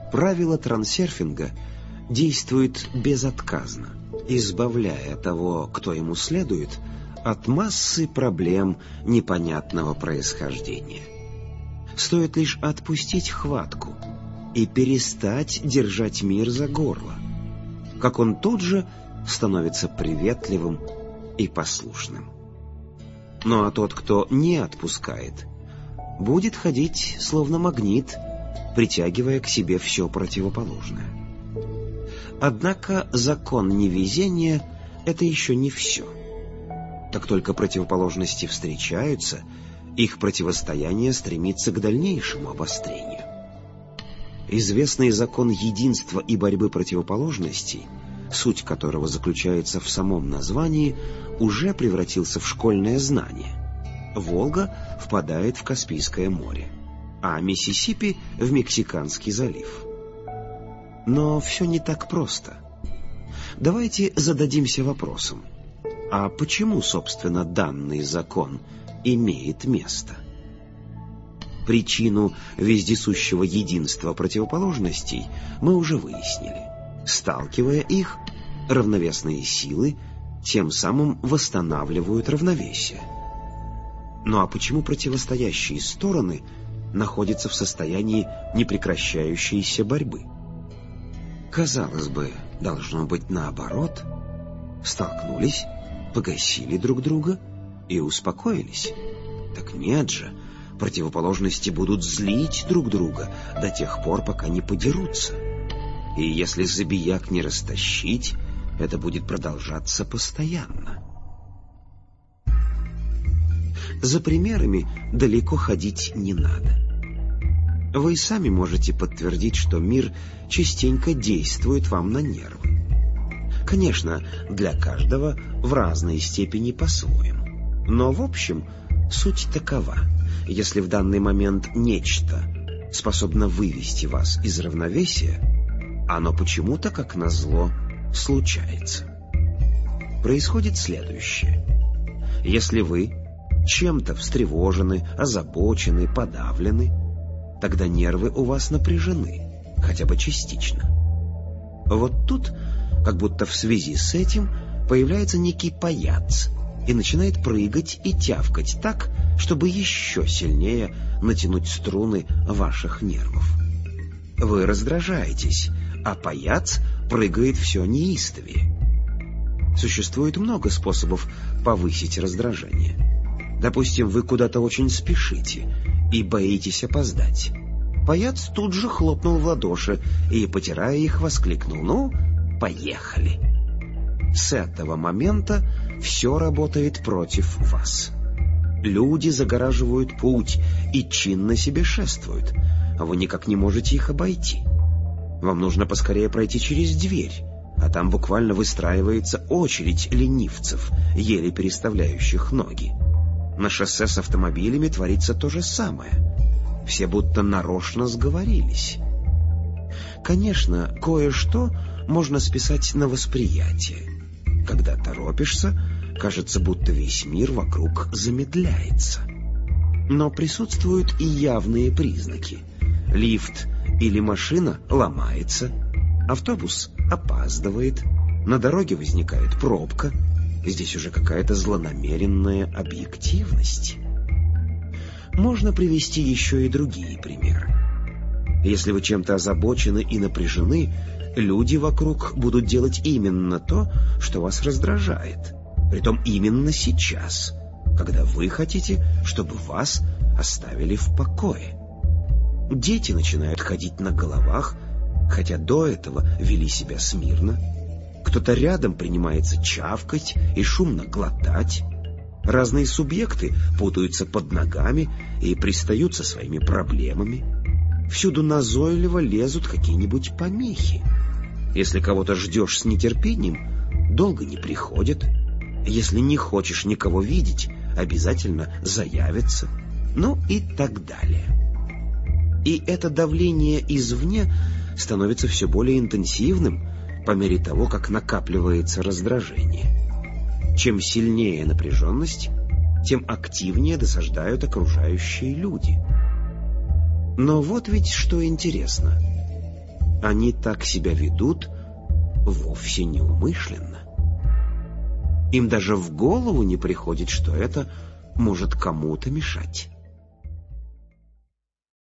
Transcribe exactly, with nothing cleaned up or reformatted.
Правило трансерфинга действует безотказно, избавляя того, кто ему следует, от массы проблем непонятного происхождения. Стоит лишь отпустить хватку и перестать держать мир за горло, как он тут же становится приветливым и послушным. Ну а тот, кто не отпускает, будет ходить словно магнит, притягивая к себе все противоположное. Однако закон невезения — это еще не все. Как только противоположности встречаются, их противостояние стремится к дальнейшему обострению. Известный закон единства и борьбы противоположностей, суть которого заключается в самом названии, уже превратился в школьное знание. Волга впадает в Каспийское море, а Миссисипи — в Мексиканский залив. Но все не так просто. Давайте зададимся вопросом: а почему, собственно, данный закон имеет место? Причину вездесущего единства противоположностей мы уже выяснили. Сталкивая их, равновесные силы тем самым восстанавливают равновесие. Ну а почему противостоящие стороны находятся в состоянии непрекращающейся борьбы? Казалось бы, должно быть наоборот. Столкнулись, погасили друг друга и успокоились. Так нет же, противоположности будут злить друг друга до тех пор, пока не подерутся. И если забияк не растащить, это будет продолжаться постоянно. За примерами далеко ходить не надо. Вы сами можете подтвердить, что мир частенько действует вам на нервы. Конечно, для каждого в разной степени по-своему. Но, в общем, суть такова. Если в данный момент нечто способно вывести вас из равновесия, оно почему-то, как назло, случается. Происходит следующее. Если вы чем-то встревожены, озабочены, подавлены, тогда нервы у вас напряжены, хотя бы частично. Вот тут, как будто в связи с этим, появляется некий паяц и начинает прыгать и тявкать так, чтобы еще сильнее натянуть струны ваших нервов. Вы раздражаетесь, а паяц прыгает все неистовее. Существует много способов повысить раздражение. Допустим, вы куда-то очень спешите и боитесь опоздать. Паяц тут же хлопнул в ладоши и, потирая их, воскликнул: «Ну, поехали!» С этого момента все работает против вас. Люди загораживают путь и чинно себе шествуют, а вы никак не можете их обойти. Вам нужно поскорее пройти через дверь, а там буквально выстраивается очередь ленивцев, еле переставляющих ноги. На шоссе с автомобилями творится то же самое. Все будто нарочно сговорились. Конечно, кое-что можно списать на восприятие. Когда торопишься, кажется, будто весь мир вокруг замедляется. Но присутствуют и явные признаки. Лифт или машина ломается, автобус опаздывает, на дороге возникает пробка. Здесь уже какая-то злонамеренная объективность. Можно привести еще и другие примеры. Если вы чем-то озабочены и напряжены, люди вокруг будут делать именно то, что вас раздражает. Притом именно сейчас, когда вы хотите, чтобы вас оставили в покое. Дети начинают ходить на головах, хотя до этого вели себя смирно. Кто-то рядом принимается чавкать и шумно глотать. Разные субъекты путаются под ногами и пристают со своими проблемами. Всюду назойливо лезут какие-нибудь помехи. Если кого-то ждешь с нетерпением, долго не приходят. Если не хочешь никого видеть, обязательно заявятся. Ну и так далее. И это давление извне становится все более интенсивным по мере того, как накапливается раздражение. Чем сильнее напряженность, тем активнее досаждают окружающие люди. Но вот ведь что интересно. они так себя ведут вовсе неумышленно. Им даже в голову не приходит, что это может кому-то мешать.